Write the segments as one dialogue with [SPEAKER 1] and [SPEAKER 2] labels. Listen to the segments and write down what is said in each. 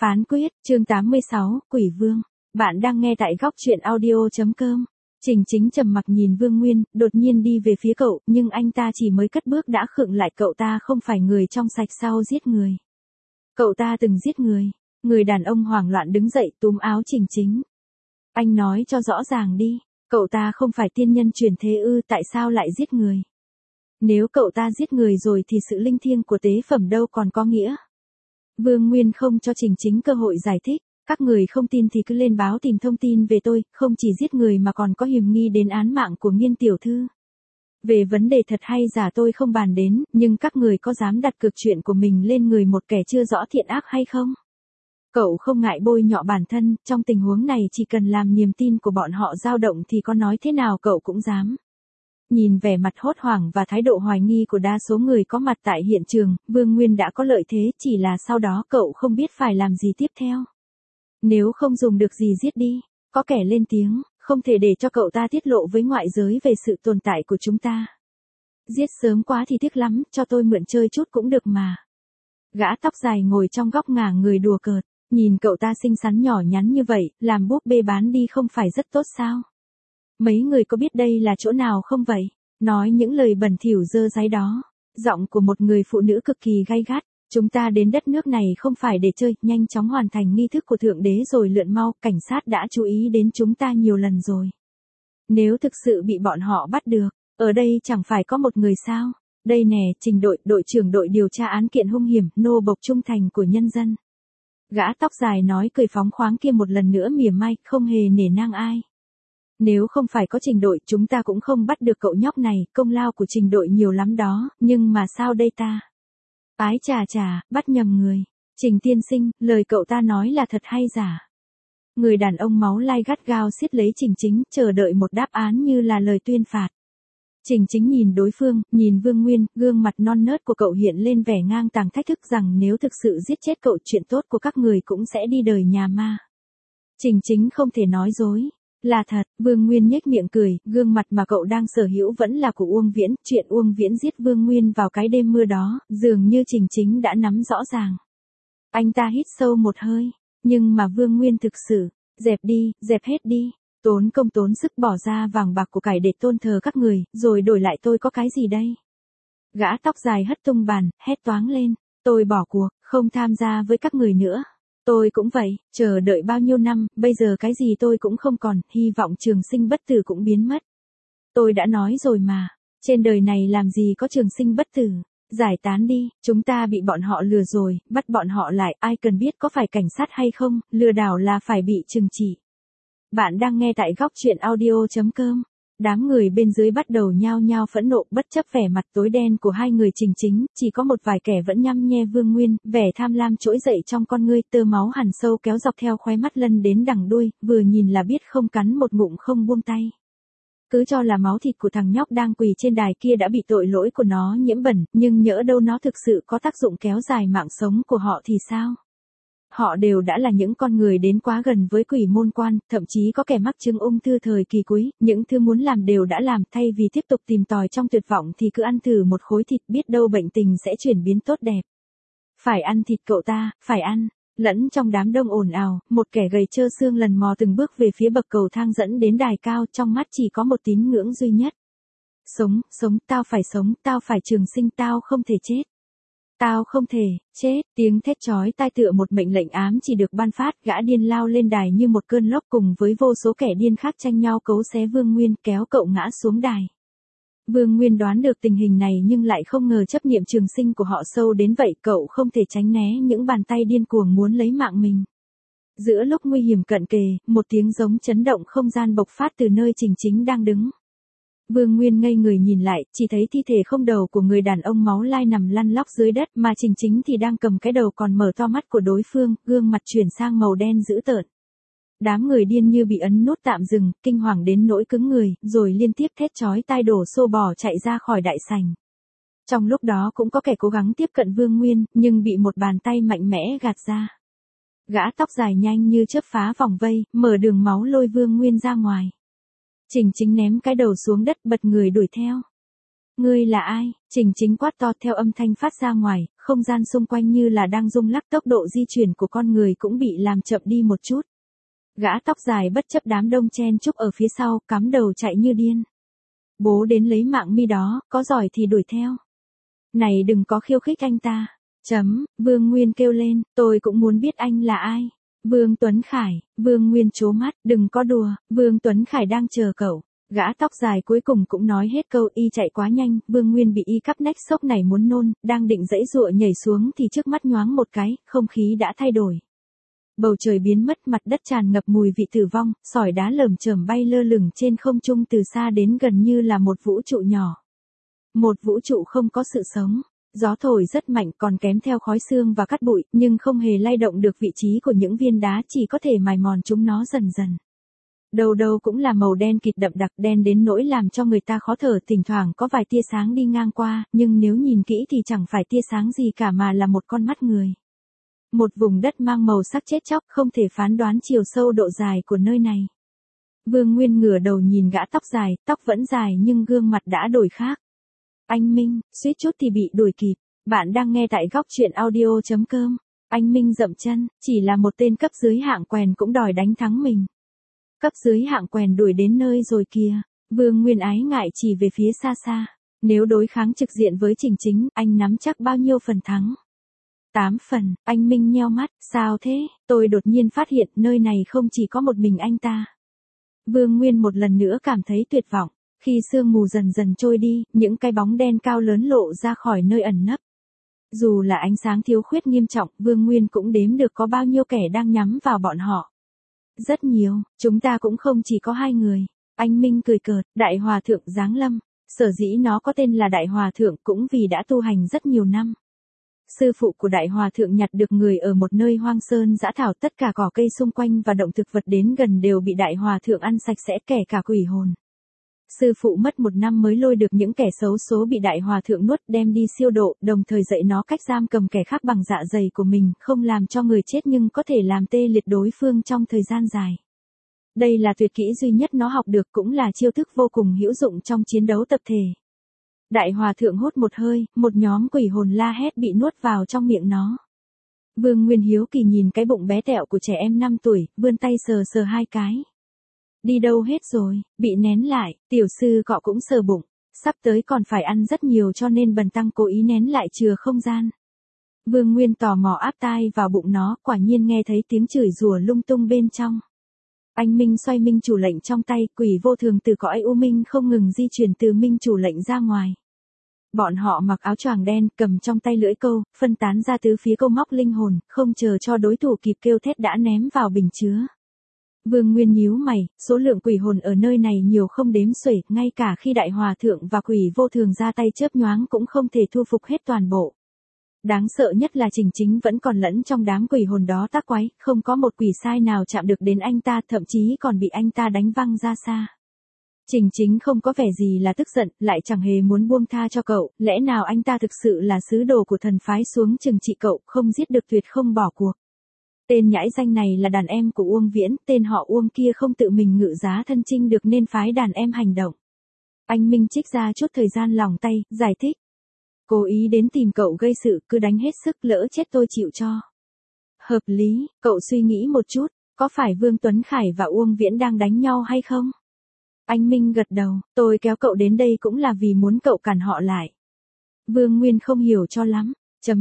[SPEAKER 1] Phán quyết, chương 86, Quỷ Vương. Bạn đang nghe tại góc truyện audio.com. Trình Chính trầm mặc nhìn Vương Nguyên, đột nhiên đi về phía cậu, nhưng anh ta chỉ mới cất bước đã khựng lại. Cậu ta không phải người trong sạch sao giết người. Cậu ta từng giết người. Người đàn ông hoảng loạn đứng dậy túm áo Trình Chính. Anh nói cho rõ ràng đi, cậu ta không phải tiên nhân chuyển thế ư, tại sao lại giết người? Nếu cậu ta giết người rồi thì sự linh thiêng của tế phẩm đâu còn có nghĩa. Vương Nguyên không cho Trình Chính cơ hội giải thích, các người không tin thì cứ lên báo tìm thông tin về tôi, không chỉ giết người mà còn có hiểm nghi đến án mạng của Nghiên tiểu thư. Về vấn đề thật hay giả tôi không bàn đến, nhưng các người có dám đặt cược chuyện của mình lên người một kẻ chưa rõ thiện ác hay không? Cậu không ngại bôi nhọ bản thân, trong tình huống này chỉ cần làm niềm tin của bọn họ dao động thì có nói thế nào cậu cũng dám. Nhìn vẻ mặt hốt hoảng và thái độ hoài nghi của đa số người có mặt tại hiện trường, Vương Nguyên đã có lợi thế, chỉ là sau đó cậu không biết phải làm gì tiếp theo. Nếu không dùng được gì giết đi, có kẻ lên tiếng, không thể để cho cậu ta tiết lộ với ngoại giới về sự tồn tại của chúng ta. Giết sớm quá thì tiếc lắm, cho tôi mượn chơi chút cũng được mà. Gã tóc dài ngồi trong góc ngả người đùa cợt, nhìn cậu ta xinh xắn nhỏ nhắn như vậy, làm búp bê bán đi không phải rất tốt sao? Mấy người có biết đây là chỗ nào không vậy? Nói những lời bẩn thỉu dơ dáy đó. Giọng của một người phụ nữ cực kỳ gay gắt. Chúng ta đến đất nước này không phải để chơi, nhanh chóng hoàn thành nghi thức của Thượng Đế rồi lượn mau, cảnh sát đã chú ý đến chúng ta nhiều lần rồi. Nếu thực sự bị bọn họ bắt được, ở đây chẳng phải có một người sao? Đây nè, Trình đội trưởng đội điều tra án kiện hung hiểm, nô bộc trung thành của nhân dân. Gã tóc dài nói cười phóng khoáng kia một lần nữa mỉa mai, không hề nể nang ai. Nếu không phải có Trình đội chúng ta cũng không bắt được cậu nhóc này, công lao của Trình đội nhiều lắm đó, nhưng mà sao đây ta? Ái chà, bắt nhầm người. Trình tiên sinh, lời cậu ta nói là thật hay giả? Người đàn ông máu lai gắt gao siết lấy Trình Chính, chờ đợi một đáp án như là lời tuyên phạt. Trình Chính nhìn đối phương, nhìn Vương Nguyên, gương mặt non nớt của cậu hiện lên vẻ ngang tàng thách thức rằng nếu thực sự giết chết cậu chuyện tốt của các người cũng sẽ đi đời nhà ma. Trình Chính không thể nói dối. Là thật, Vương Nguyên nhếch miệng cười, gương mặt mà cậu đang sở hữu vẫn là của Uông Viễn, chuyện Uông Viễn giết Vương Nguyên vào cái đêm mưa đó, dường như Trình Chính đã nắm rõ ràng. Anh ta hít sâu một hơi, nhưng mà Vương Nguyên thực sự, dẹp hết đi, tốn công tốn sức bỏ ra vàng bạc của cải để tôn thờ các người, rồi đổi lại tôi có cái gì đây? Gã tóc dài hất tung bàn, hét toáng lên, tôi bỏ cuộc, không tham gia với các người nữa. Tôi cũng vậy, chờ đợi bao nhiêu năm, bây giờ cái gì tôi cũng không còn, hy vọng trường sinh bất tử cũng biến mất. Tôi đã nói rồi mà, trên đời này làm gì có trường sinh bất tử, giải tán đi, chúng ta bị bọn họ lừa rồi, bắt bọn họ lại, ai cần biết có phải cảnh sát hay không, lừa đảo là phải bị trừng trị. Bạn đang nghe tại góc truyện audio.com. Đám người bên dưới bắt đầu nhao nhao phẫn nộ, bất chấp vẻ mặt tối đen của hai người Trình Chính, chỉ có một vài kẻ vẫn nhăm nhe Vương Nguyên, vẻ tham lam trỗi dậy trong con ngươi, tơ máu hằn sâu kéo dọc theo khóe mắt lân đến đằng đuôi, vừa nhìn là biết không cắn một ngụm không buông tay. Cứ cho là máu thịt của thằng nhóc đang quỳ trên đài kia đã bị tội lỗi của nó nhiễm bẩn, nhưng nhỡ đâu nó thực sự có tác dụng kéo dài mạng sống của họ thì sao? Họ đều đã là những con người đến quá gần với quỷ môn quan, thậm chí có kẻ mắc chứng ung thư thời kỳ cuối, những thứ muốn làm đều đã làm, thay vì tiếp tục tìm tòi trong tuyệt vọng thì cứ ăn thử một khối thịt, biết đâu bệnh tình sẽ chuyển biến tốt đẹp. Phải ăn thịt cậu ta, phải ăn. Lẫn trong đám đông ồn ào, một kẻ gầy trơ xương lần mò từng bước về phía bậc cầu thang dẫn đến đài cao, trong mắt chỉ có một tín ngưỡng duy nhất. Sống, tao phải trường sinh, tao không thể chết. Tao không thể, chết, tiếng thét chói tai tựa một mệnh lệnh ám chỉ được ban phát, gã điên lao lên đài như một cơn lốc cùng với vô số kẻ điên khác tranh nhau cấu xé Vương Nguyên kéo cậu ngã xuống đài. Vương Nguyên đoán được tình hình này nhưng lại không ngờ chấp niệm trường sinh của họ sâu đến vậy, cậu không thể tránh né những bàn tay điên cuồng muốn lấy mạng mình. Giữa lúc nguy hiểm cận kề, một tiếng giống chấn động không gian bộc phát từ nơi Trình Chính đang đứng. Vương Nguyên ngây người nhìn lại, chỉ thấy thi thể không đầu của người đàn ông máu lai nằm lăn lóc dưới đất, mà Trình Chính thì đang cầm cái đầu còn mở to mắt của đối phương, gương mặt chuyển sang màu đen dữ tợn. Đám người điên như bị ấn nút tạm dừng, kinh hoàng đến nỗi cứng người, rồi liên tiếp thét chói tai đổ xô bỏ chạy ra khỏi đại sảnh. Trong lúc đó cũng có kẻ cố gắng tiếp cận Vương Nguyên, nhưng bị một bàn tay mạnh mẽ gạt ra. Gã tóc dài nhanh như chớp phá vòng vây, mở đường máu lôi Vương Nguyên ra ngoài. Trình Chính ném cái đầu xuống đất, bật người đuổi theo. Ngươi là ai? Trình Chính quát to theo âm thanh phát ra ngoài, không gian xung quanh như là đang rung lắc, tốc độ di chuyển của con người cũng bị làm chậm đi một chút. Gã tóc dài bất chấp đám đông chen chúc ở phía sau, cắm đầu chạy như điên. Bố đến lấy mạng mi đó, có giỏi thì đuổi theo. Này đừng có khiêu khích anh ta. Vương Nguyên kêu lên, tôi cũng muốn biết anh là ai. Vương Tuấn Khải, Vương Nguyên trố mắt, đừng có đùa, Vương Tuấn Khải đang chờ cậu. Gã tóc dài cuối cùng cũng nói hết câu, y chạy quá nhanh, Vương Nguyên bị y cắp nách sốc này muốn nôn, đang định giãy giụa nhảy xuống thì trước mắt nhoáng một cái, không khí đã thay đổi. Bầu trời biến mất, mặt đất tràn ngập mùi vị tử vong, sỏi đá lởm chởm bay lơ lửng trên không trung từ xa đến gần như là một vũ trụ nhỏ. Một vũ trụ không có sự sống. Gió thổi rất mạnh còn kém theo khói sương và cát bụi, nhưng không hề lay động được vị trí của những viên đá, chỉ có thể mài mòn chúng nó dần dần. Đầu đầu cũng là màu đen kịt đậm đặc, đen đến nỗi làm cho người ta khó thở, thỉnh thoảng có vài tia sáng đi ngang qua, nhưng nếu nhìn kỹ thì chẳng phải tia sáng gì cả mà là một con mắt người. Một vùng đất mang màu sắc chết chóc, không thể phán đoán chiều sâu độ dài của nơi này. Vương Nguyên ngửa đầu nhìn gã tóc dài, tóc vẫn dài nhưng gương mặt đã đổi khác. Anh Minh, suýt chút thì bị đuổi kịp. Bạn đang nghe tại góc truyện audio.com. Anh Minh dậm chân, chỉ là một tên cấp dưới hạng quèn cũng đòi đánh thắng mình. Cấp dưới hạng quèn đuổi đến nơi rồi kìa. Vương Nguyên ái ngại chỉ về phía xa xa. Nếu đối kháng trực diện với Trình Chính, anh nắm chắc bao nhiêu phần thắng? 8 phần, anh Minh nheo mắt, sao thế? Tôi đột nhiên phát hiện nơi này không chỉ có một mình anh ta. Vương Nguyên một lần nữa cảm thấy tuyệt vọng. Khi sương mù dần dần trôi đi, những cái bóng đen cao lớn lộ ra khỏi nơi ẩn nấp. Dù là ánh sáng thiếu khuyết nghiêm trọng, Vương Nguyên cũng đếm được có bao nhiêu kẻ đang nhắm vào bọn họ. Rất nhiều, chúng ta cũng không chỉ có 2 người. Anh Minh cười cợt, Đại Hòa Thượng giáng lâm. Sở dĩ nó có tên là Đại Hòa Thượng cũng vì đã tu hành rất nhiều năm. Sư phụ của Đại Hòa Thượng nhặt được người ở một nơi hoang sơn dã thảo, tất cả cỏ cây xung quanh và động thực vật đến gần đều bị Đại Hòa Thượng ăn sạch sẽ, kể cả quỷ hồn. Sư phụ mất 1 năm mới lôi được những kẻ xấu số bị Đại Hòa Thượng nuốt đem đi siêu độ, đồng thời dạy nó cách giam cầm kẻ khác bằng dạ dày của mình, không làm cho người chết nhưng có thể làm tê liệt đối phương trong thời gian dài. Đây là tuyệt kỹ duy nhất nó học được, cũng là chiêu thức vô cùng hữu dụng trong chiến đấu tập thể. Đại Hòa Thượng hốt một hơi, một nhóm quỷ hồn la hét bị nuốt vào trong miệng nó. Vương Nguyên hiếu kỳ nhìn cái bụng bé tẹo của trẻ em 5 tuổi, vươn tay sờ sờ 2 cái. Đi đâu hết rồi, bị nén lại, tiểu sư cọ cũng sờ bụng, sắp tới còn phải ăn rất nhiều cho nên bần tăng cố ý nén lại chừa không gian. Vương Nguyên tò mò áp tai vào bụng nó, quả nhiên nghe thấy tiếng chửi rủa lung tung bên trong. Anh Minh xoay minh chủ lệnh trong tay, quỷ vô thường từ cõi u minh không ngừng di chuyển từ minh chủ lệnh ra ngoài. Bọn họ mặc áo choàng đen, cầm trong tay lưỡi câu, phân tán ra tứ phía câu móc linh hồn, không chờ cho đối thủ kịp kêu thét đã ném vào bình chứa. Vương Nguyên nhíu mày, số lượng quỷ hồn ở nơi này nhiều không đếm xuể, ngay cả khi Đại Hòa Thượng và quỷ vô thường ra tay chớp nhoáng cũng không thể thu phục hết toàn bộ. Đáng sợ nhất là Trình Chính vẫn còn lẫn trong đám quỷ hồn đó tác quái, không có một quỷ sai nào chạm được đến anh ta, thậm chí còn bị anh ta đánh văng ra xa. Trình Chính không có vẻ gì là tức giận, lại chẳng hề muốn buông tha cho cậu, lẽ nào anh ta thực sự là sứ đồ của thần phái xuống trừng trị cậu, không giết được tuyệt không bỏ cuộc. Tên nhãi danh này là đàn em của Uông Viễn, tên họ Uông kia không tự mình ngự giá thân chinh được nên phái đàn em hành động. Anh Minh trích ra chút thời gian lòng tay, giải thích. Cố ý đến tìm cậu gây sự, cứ đánh hết sức, lỡ chết tôi chịu cho. Hợp lý, cậu suy nghĩ một chút, có phải Vương Tuấn Khải và Uông Viễn đang đánh nhau hay không? Anh Minh gật đầu, tôi kéo cậu đến đây cũng là vì muốn cậu cản họ lại. Vương Nguyên không hiểu cho lắm,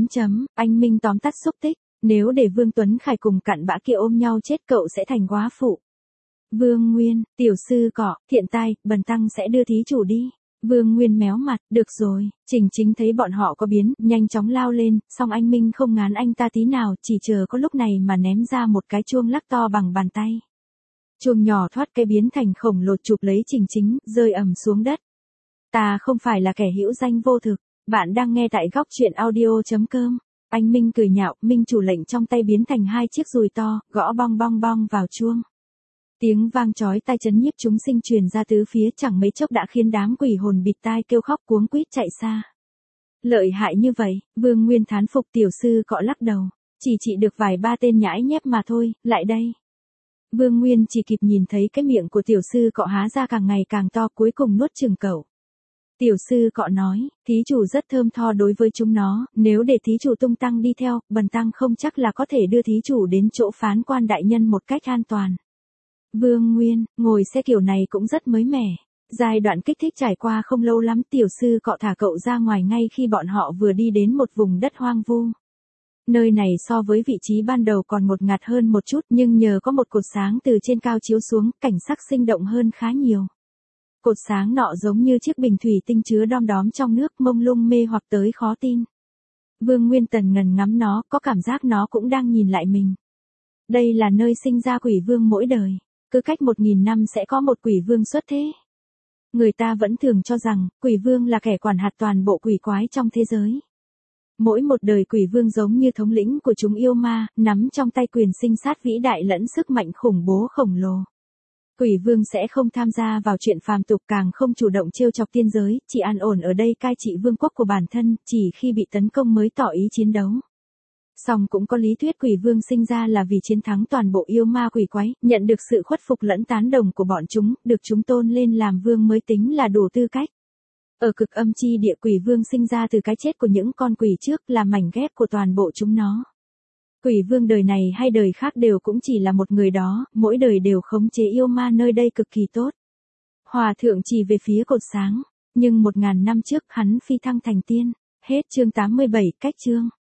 [SPEAKER 1] anh Minh tóm tắt xúc tích, nếu để Vương Tuấn Khải cùng cặn bã kia ôm nhau chết cậu sẽ thành góa phụ. Vương Nguyên, tiểu sư cọ, thiện tai, bần tăng sẽ đưa thí chủ đi. Vương Nguyên méo mặt, được rồi, Trình Chính thấy bọn họ có biến, nhanh chóng lao lên, song anh Minh không ngán anh ta tí nào, chỉ chờ có lúc này mà ném ra một cái chuông lắc to bằng bàn tay. Chuông nhỏ thoát cái biến thành khổng lồ chụp lấy Trình Chính, rơi ầm xuống đất. Ta không phải là kẻ hữu danh vô thực, bạn đang nghe tại góc truyện audio.com. Anh Minh cười nhạo, minh chủ lệnh trong tay biến thành 2 chiếc dùi to, gõ bong bong bong vào chuông. Tiếng vang chói tai chấn nhiếp chúng sinh truyền ra tứ phía, chẳng mấy chốc đã khiến đám quỷ hồn bịt tai kêu khóc cuống quýt chạy xa. Lợi hại như vậy, Vương Nguyên thán phục, tiểu sư cọ lắc đầu, chỉ trị được vài ba tên nhãi nhép mà thôi, lại đây. Vương Nguyên chỉ kịp nhìn thấy cái miệng của tiểu sư cọ há ra càng ngày càng to, cuối cùng nuốt chửng cậu. Tiểu sư cọ nói, thí chủ rất thơm tho đối với chúng nó, nếu để thí chủ tung tăng đi theo, bần tăng không chắc là có thể đưa thí chủ đến chỗ phán quan đại nhân một cách an toàn. Vương Nguyên, ngồi xe kiểu này cũng rất mới mẻ. Giai đoạn kích thích trải qua không lâu lắm, tiểu sư cọ thả cậu ra ngoài ngay khi bọn họ vừa đi đến một vùng đất hoang vu. Nơi này so với vị trí ban đầu còn ngột ngạt hơn một chút, nhưng nhờ có một cột sáng từ trên cao chiếu xuống, cảnh sắc sinh động hơn khá nhiều. Cột sáng nọ giống như chiếc bình thủy tinh chứa đom đóm trong nước, mông lung mê hoặc tới khó tin. Vương Nguyên tần ngần ngắm nó, có cảm giác nó cũng đang nhìn lại mình. Đây là nơi sinh ra quỷ vương mỗi đời. Cứ cách 1000 năm sẽ có một quỷ vương xuất thế. Người ta vẫn thường cho rằng, quỷ vương là kẻ quản hạt toàn bộ quỷ quái trong thế giới. Mỗi một đời quỷ vương giống như thống lĩnh của chúng yêu ma, nắm trong tay quyền sinh sát vĩ đại lẫn sức mạnh khủng bố khổng lồ. Quỷ vương sẽ không tham gia vào chuyện phàm tục, càng không chủ động trêu chọc tiên giới, chỉ an ổn ở đây cai trị vương quốc của bản thân, chỉ khi bị tấn công mới tỏ ý chiến đấu. Song cũng có lý thuyết quỷ vương sinh ra là vì chiến thắng toàn bộ yêu ma quỷ quái, nhận được sự khuất phục lẫn tán đồng của bọn chúng, được chúng tôn lên làm vương mới tính là đủ tư cách. Ở cực âm chi địa, quỷ vương sinh ra từ cái chết của những con quỷ trước, là mảnh ghép của toàn bộ chúng nó. Quỷ vương đời này hay đời khác đều cũng chỉ là một người đó, mỗi đời đều khống chế yêu ma nơi đây cực kỳ tốt. Hòa thượng chỉ về phía cột sáng, nhưng 1000 năm trước hắn phi thăng thành tiên. Hết chương 87, cách chương.